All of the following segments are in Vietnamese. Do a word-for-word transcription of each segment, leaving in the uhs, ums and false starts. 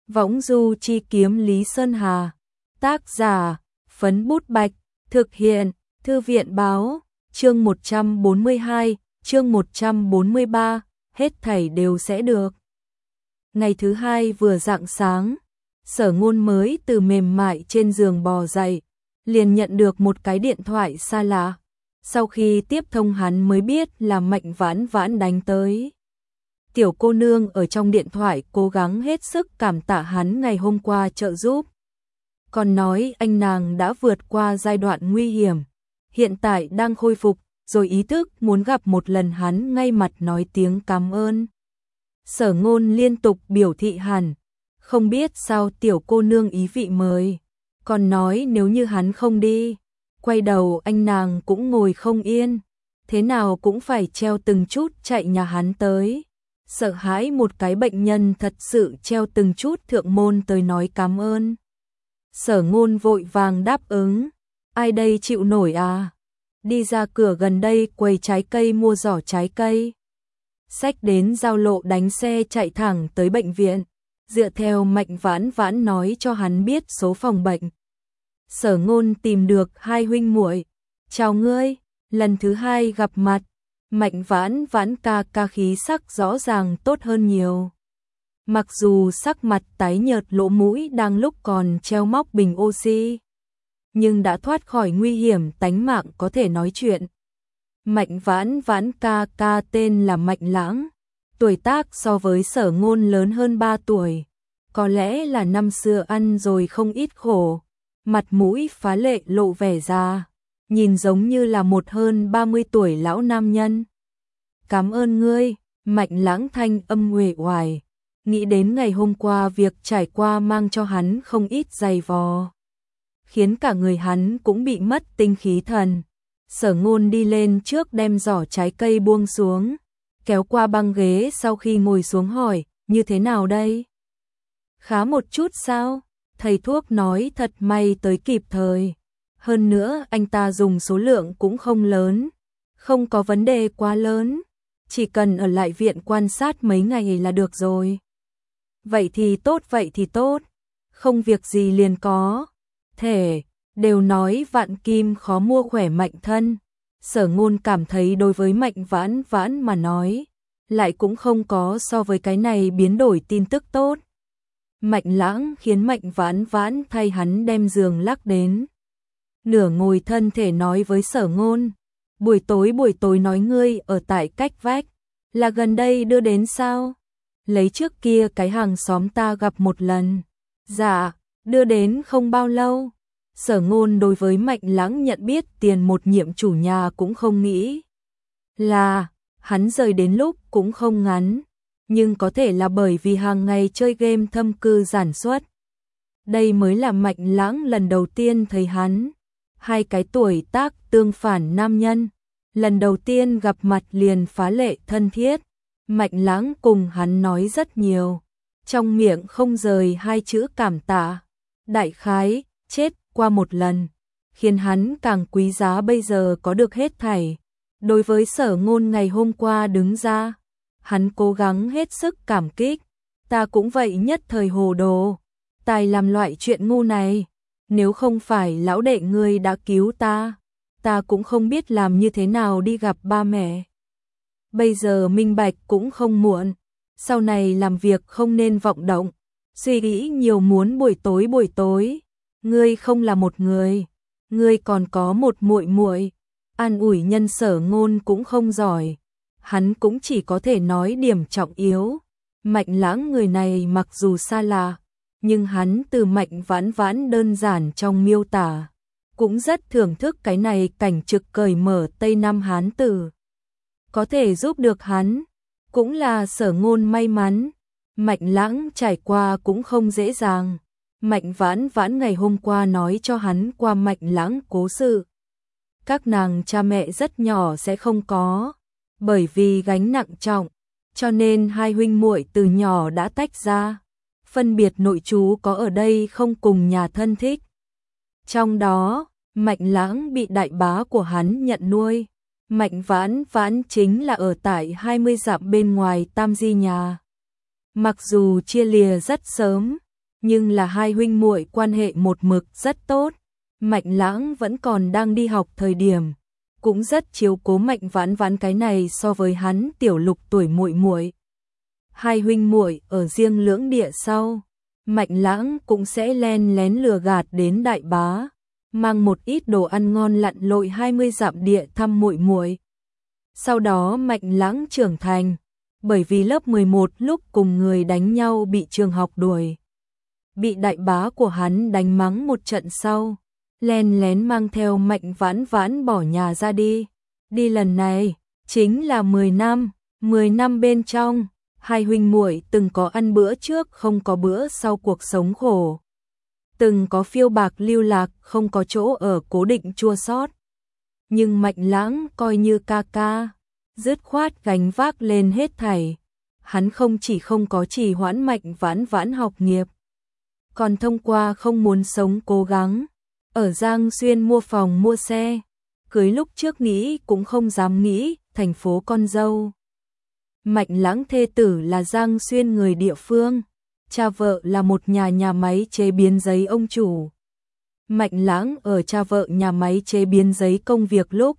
Võng du chi kiếm Lý Sơn Hà. Tác giả, Phấn Bút Bạch. Thực hiện, Thư viện Báo. Chương một trăm bốn mươi hai, chương một trăm bốn mươi ba, hết thảy đều sẽ được. Ngày thứ hai vừa rạng sáng, Sở Ngôn mới từ mềm mại trên giường bò dậy, liền nhận được một cái điện thoại xa lạ. Sau khi tiếp thông hắn mới biết là Mạnh Vãn Vãn đánh tới. Tiểu cô nương ở trong điện thoại cố gắng hết sức cảm tạ hắn ngày hôm qua trợ giúp. Còn nói anh nàng đã vượt qua giai đoạn nguy hiểm, hiện tại đang khôi phục, rồi ý thức muốn gặp một lần hắn ngay mặt nói tiếng cảm ơn. Sở Ngôn liên tục biểu thị hẳn, không biết sao tiểu cô nương ý vị mời, còn nói nếu như hắn không đi, quay đầu anh nàng cũng ngồi không yên, thế nào cũng phải treo từng chút chạy nhà hắn tới. Sợ hãi một cái bệnh nhân thật sự treo từng chút thượng môn tới nói cảm ơn. Sở Ngôn vội vàng đáp ứng, ai đây chịu nổi à? Đi ra cửa gần đây quầy trái cây mua giỏ trái cây. Xách đến giao lộ đánh xe chạy thẳng tới bệnh viện, dựa theo Mạnh Vãn Vãn nói cho hắn biết số phòng bệnh. Sở Ngôn tìm được hai huynh muội. Chào ngươi, lần thứ hai gặp mặt. Mạnh Vãn Vãn ca ca khí sắc rõ ràng tốt hơn nhiều. Mặc dù sắc mặt tái nhợt lỗ mũi đang lúc còn treo móc bình oxy, nhưng đã thoát khỏi nguy hiểm tánh mạng có thể nói chuyện. Mạnh Vãn Vãn ca ca tên là Mạnh Lãng, tuổi tác so với Sở Ngôn lớn hơn ba tuổi, có lẽ là năm xưa ăn rồi không ít khổ, mặt mũi phá lệ lộ vẻ già, nhìn giống như là một hơn ba mươi tuổi lão nam nhân. Cảm ơn ngươi, Mạnh Lãng thanh âm uể oải, nghĩ đến ngày hôm qua việc trải qua mang cho hắn không ít dày vò, khiến cả người hắn cũng bị mất tinh khí thần. Sở Ngôn đi lên trước đem giỏ trái cây buông xuống, kéo qua băng ghế sau khi ngồi xuống hỏi, như thế nào đây? Khá một chút sao? Thầy thuốc nói thật may tới kịp thời. Hơn nữa anh ta dùng số lượng cũng không lớn, không có vấn đề quá lớn, chỉ cần ở lại viện quan sát mấy ngày là được rồi. Vậy thì tốt, vậy thì tốt, không việc gì liền có thể. Đều nói vạn kim khó mua khỏe mạnh thân. Sở Ngôn cảm thấy đối với Mạnh Vãn Vãn mà nói, lại cũng không có so với cái này biến đổi tin tức tốt. Mạnh Lãng khiến Mạnh Vãn Vãn thay hắn đem giường lắc đến. Nửa ngồi thân thể nói với Sở Ngôn, buổi tối buổi tối nói ngươi ở tại cách vách, là gần đây đưa đến sao? Lấy trước kia cái hàng xóm ta gặp một lần. Dạ, đưa đến không bao lâu. Sở Ngôn đối với Mạnh Lãng nhận biết tiền một nhiệm chủ nhà cũng không nghĩ là hắn rời đến lúc cũng không ngắn, nhưng có thể là bởi vì hàng ngày chơi game thâm cư giản xuất. Đây mới là Mạnh Lãng lần đầu tiên thấy hắn, hai cái tuổi tác tương phản nam nhân, lần đầu tiên gặp mặt liền phá lệ thân thiết. Mạnh Lãng cùng hắn nói rất nhiều, trong miệng không rời hai chữ cảm tạ. Đại khái, chết qua một lần, khiến hắn càng quý giá bây giờ có được hết thảy. Đối với Sở Ngôn ngày hôm qua đứng ra, hắn cố gắng hết sức cảm kích. Ta cũng vậy, nhất thời hồ đồ, tài làm loại chuyện ngu này. Nếu không phải lão đệ ngươi đã cứu ta, ta cũng không biết làm như thế nào đi gặp ba mẹ. Bây giờ minh bạch cũng không muộn, sau này làm việc không nên vọng động, suy nghĩ nhiều. Muốn buổi tối buổi tối, ngươi không là một người, ngươi còn có một muội muội. An ủi nhân Sở Ngôn cũng không giỏi, hắn cũng chỉ có thể nói điểm trọng yếu. Mạnh Lãng người này mặc dù xa lạ, nhưng hắn từ Mạnh Vãn Vãn đơn giản trong miêu tả, cũng rất thưởng thức cái này cảnh trực cởi mở Tây Nam Hán tử. Có thể giúp được hắn, cũng là Sở Ngôn may mắn. Mạnh Lãng trải qua cũng không dễ dàng. Mạnh Vãn Vãn ngày hôm qua nói cho hắn qua Mạnh Lãng cố sự. Các nàng cha mẹ rất nhỏ sẽ không có, bởi vì gánh nặng trọng, cho nên hai huynh muội từ nhỏ đã tách ra, phân biệt nội trú có ở đây không cùng nhà thân thích. Trong đó, Mạnh Lãng bị đại bá của hắn nhận nuôi. Mạnh Vãn Vãn chính là ở tại hai mươi dặm bên ngoài Tam Di nhà. Mặc dù chia lìa rất sớm, nhưng là hai huynh muội quan hệ một mực rất tốt. Mạnh Lãng vẫn còn đang đi học thời điểm, cũng rất chiếu cố Mạnh Vãn Vãn, cái này so với hắn tiểu lục tuổi muội muội. Hai huynh muội ở riêng lưỡng địa sau, Mạnh Lãng cũng sẽ len lén lừa gạt đến Đại Bá, mang một ít đồ ăn ngon lặn lội hai mươi dặm địa thăm muội muội. Sau đó Mạnh Lãng trưởng thành, bởi vì lớp mười một lúc cùng người đánh nhau bị trường học đuổi, bị Đại Bá của hắn đánh mắng một trận sau, len lén mang theo Mạnh Vãn Vãn bỏ nhà ra đi. Đi lần này chính là mười năm, mười năm bên trong, hai huynh muội từng có ăn bữa trước không có bữa sau cuộc sống khổ, từng có phiêu bạc lưu lạc không có chỗ ở cố định chua xót. Nhưng Mạnh Lãng coi như ca ca, dứt khoát gánh vác lên hết thảy. Hắn không chỉ không có trì hoãn Mạnh Vãn Vãn học nghiệp, còn thông qua không muốn sống cố gắng, ở Giang Xuyên mua phòng mua xe, cưới lúc trước nghĩ cũng không dám nghĩ, thành phố con dâu. Mạnh Lãng thê tử là Giang Xuyên người địa phương, cha vợ là một nhà nhà máy chế biến giấy ông chủ. Mạnh Lãng ở cha vợ nhà máy chế biến giấy công việc lúc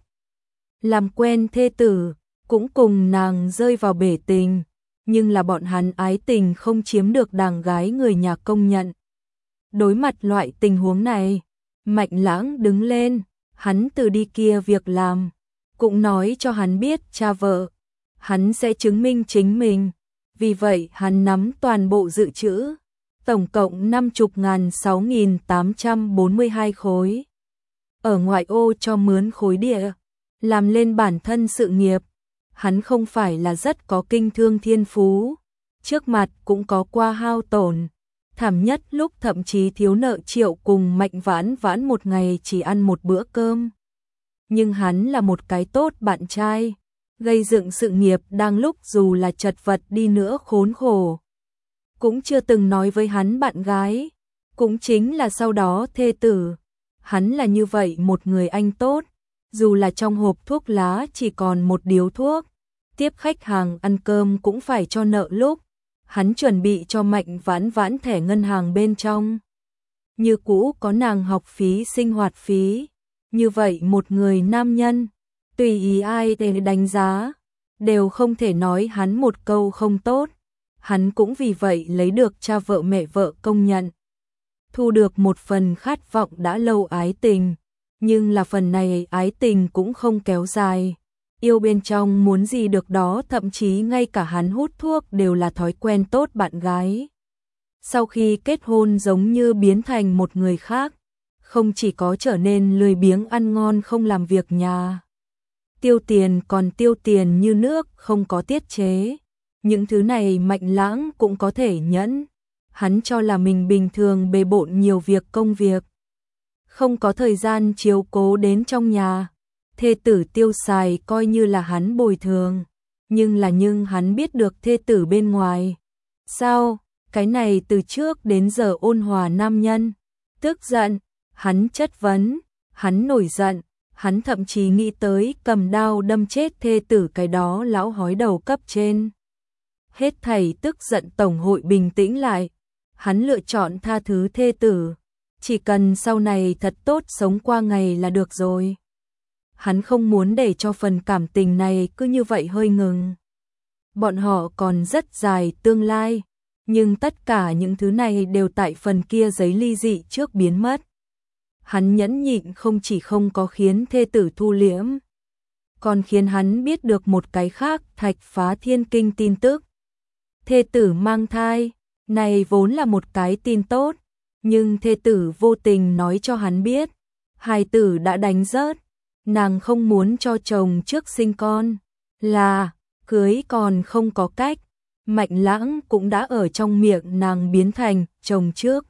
làm quen thê tử, cũng cùng nàng rơi vào bể tình, nhưng là bọn hắn ái tình không chiếm được đàng gái người nhà công nhận. Đối mặt loại tình huống này, Mạnh Lãng đứng lên, hắn từ đi kia việc làm, cũng nói cho hắn biết cha vợ, hắn sẽ chứng minh chính mình. Vì vậy hắn nắm toàn bộ dự trữ, tổng cộng năm mươi ngàn sáu nghìn tám trăm bốn mươi hai khối. Ở ngoại ô cho mướn khối địa, làm lên bản thân sự nghiệp. Hắn không phải là rất có kinh thương thiên phú, trước mặt cũng có qua hao tổn. Thảm nhất lúc thậm chí thiếu nợ Triệu cùng Mạnh Vãn Vãn một ngày chỉ ăn một bữa cơm. Nhưng hắn là một cái tốt bạn trai, gây dựng sự nghiệp đang lúc dù là chật vật đi nữa khốn khổ. Cũng chưa từng nói với hắn bạn gái, cũng chính là sau đó thê tử. Hắn là như vậy một người anh tốt, dù là trong hộp thuốc lá chỉ còn một điếu thuốc, tiếp khách hàng ăn cơm cũng phải cho nợ lúc. Hắn chuẩn bị cho Mạnh Vãn Vãn thẻ ngân hàng bên trong, như cũ có nàng học phí sinh hoạt phí. Như vậy một người nam nhân, tùy ý ai để đánh giá, đều không thể nói hắn một câu không tốt. Hắn cũng vì vậy lấy được cha vợ mẹ vợ công nhận, thu được một phần khát vọng đã lâu ái tình. Nhưng là phần này ái tình cũng không kéo dài, yêu bên trong muốn gì được đó, thậm chí ngay cả hắn hút thuốc đều là thói quen tốt bạn gái. Sau khi kết hôn giống như biến thành một người khác, không chỉ có trở nên lười biếng ăn ngon không làm việc nhà, tiêu tiền còn tiêu tiền như nước không có tiết chế. Những thứ này Mạnh Lãng cũng có thể nhẫn, hắn cho là mình bình thường bề bộn nhiều việc công việc, không có thời gian chiếu cố đến trong nhà. Thê tử tiêu xài coi như là hắn bồi thường, nhưng là nhưng hắn biết được thê tử bên ngoài. Sao, cái này từ trước đến giờ ôn hòa nam nhân, tức giận, hắn chất vấn, hắn nổi giận, hắn thậm chí nghĩ tới cầm đao đâm chết thê tử cái đó lão hói đầu cấp trên. Hết thảy tức giận tổng hội bình tĩnh lại, hắn lựa chọn tha thứ thê tử, chỉ cần sau này thật tốt sống qua ngày là được rồi. Hắn không muốn để cho phần cảm tình này cứ như vậy hơi ngừng. Bọn họ còn rất dài tương lai, nhưng tất cả những thứ này đều tại phần kia giấy ly dị trước biến mất. Hắn nhẫn nhịn không chỉ không có khiến thê tử thu liễm, còn khiến hắn biết được một cái khác Thạch Phá Thiên Kinh tin tức. Thê tử mang thai, này vốn là một cái tin tốt, nhưng thê tử vô tình nói cho hắn biết, hài tử đã đánh rớt, nàng không muốn cho chồng trước sinh con, là cưới còn không có cách. Mạnh Lãng cũng đã ở trong miệng nàng biến thành chồng trước.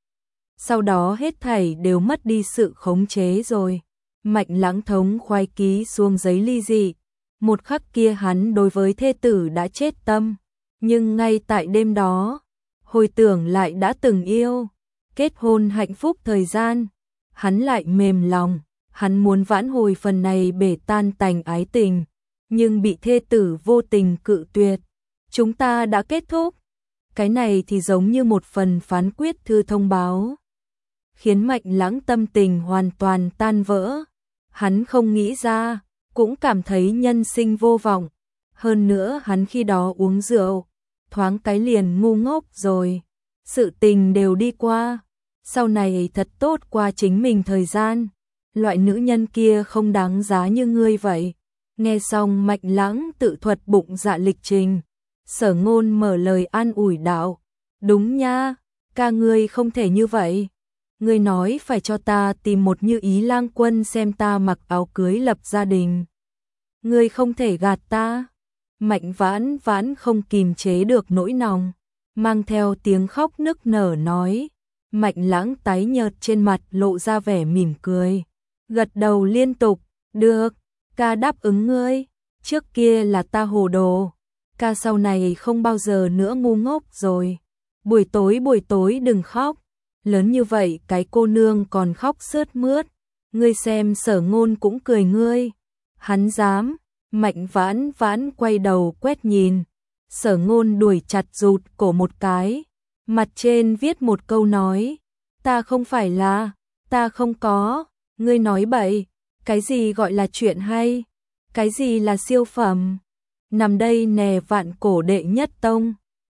Sau đó hết thảy đều mất đi sự khống chế rồi. Mạnh Lãng thống khoái ký xuống giấy ly dị. Một khắc kia hắn đối với thê tử đã chết tâm, nhưng ngay tại đêm đó, hồi tưởng lại đã từng yêu, kết hôn hạnh phúc thời gian, hắn lại mềm lòng. Hắn muốn vãn hồi phần này bể tan tành ái tình, nhưng bị thê tử vô tình cự tuyệt. Chúng ta đã kết thúc. Cái này thì giống như một phần phán quyết thư thông báo, khiến Mạnh Lãng tâm tình hoàn toàn tan vỡ. Hắn không nghĩ ra, cũng cảm thấy nhân sinh vô vọng. Hơn nữa hắn khi đó uống rượu, thoáng cái liền ngu ngốc rồi. Sự tình đều đi qua, sau này thật tốt qua chính mình thời gian. Loại nữ nhân kia không đáng giá như ngươi vậy. Nghe xong Mạnh Lãng tự thuật bụng dạ lịch trình, Sở Ngôn mở lời an ủi đạo, đúng nha, ca ngươi không thể như vậy. Ngươi nói phải cho ta tìm một Như Ý lang quân xem ta mặc áo cưới lập gia đình. Ngươi không thể gạt ta. Mạnh Vãn Vãn không kìm chế được nỗi lòng, mang theo tiếng khóc nức nở nói. Mạnh Lãng tái nhợt trên mặt lộ ra vẻ mỉm cười, gật đầu liên tục, được, ca đáp ứng ngươi, trước kia là ta hồ đồ, ca sau này không bao giờ nữa ngu ngốc rồi. Buổi tối buổi tối đừng khóc, lớn như vậy cái cô nương còn khóc sướt mướt, ngươi xem Sở Ngôn cũng cười ngươi. Hắn dám. Mạnh Vãn Vãn quay đầu quét nhìn, Sở Ngôn đuổi chặt rụt cổ một cái, mặt trên viết một câu nói, ta không phải là, ta không có, ngươi nói bậy, cái gì gọi là chuyện hay, cái gì là siêu phẩm, nằm đây nè vạn cổ đệ nhất tông.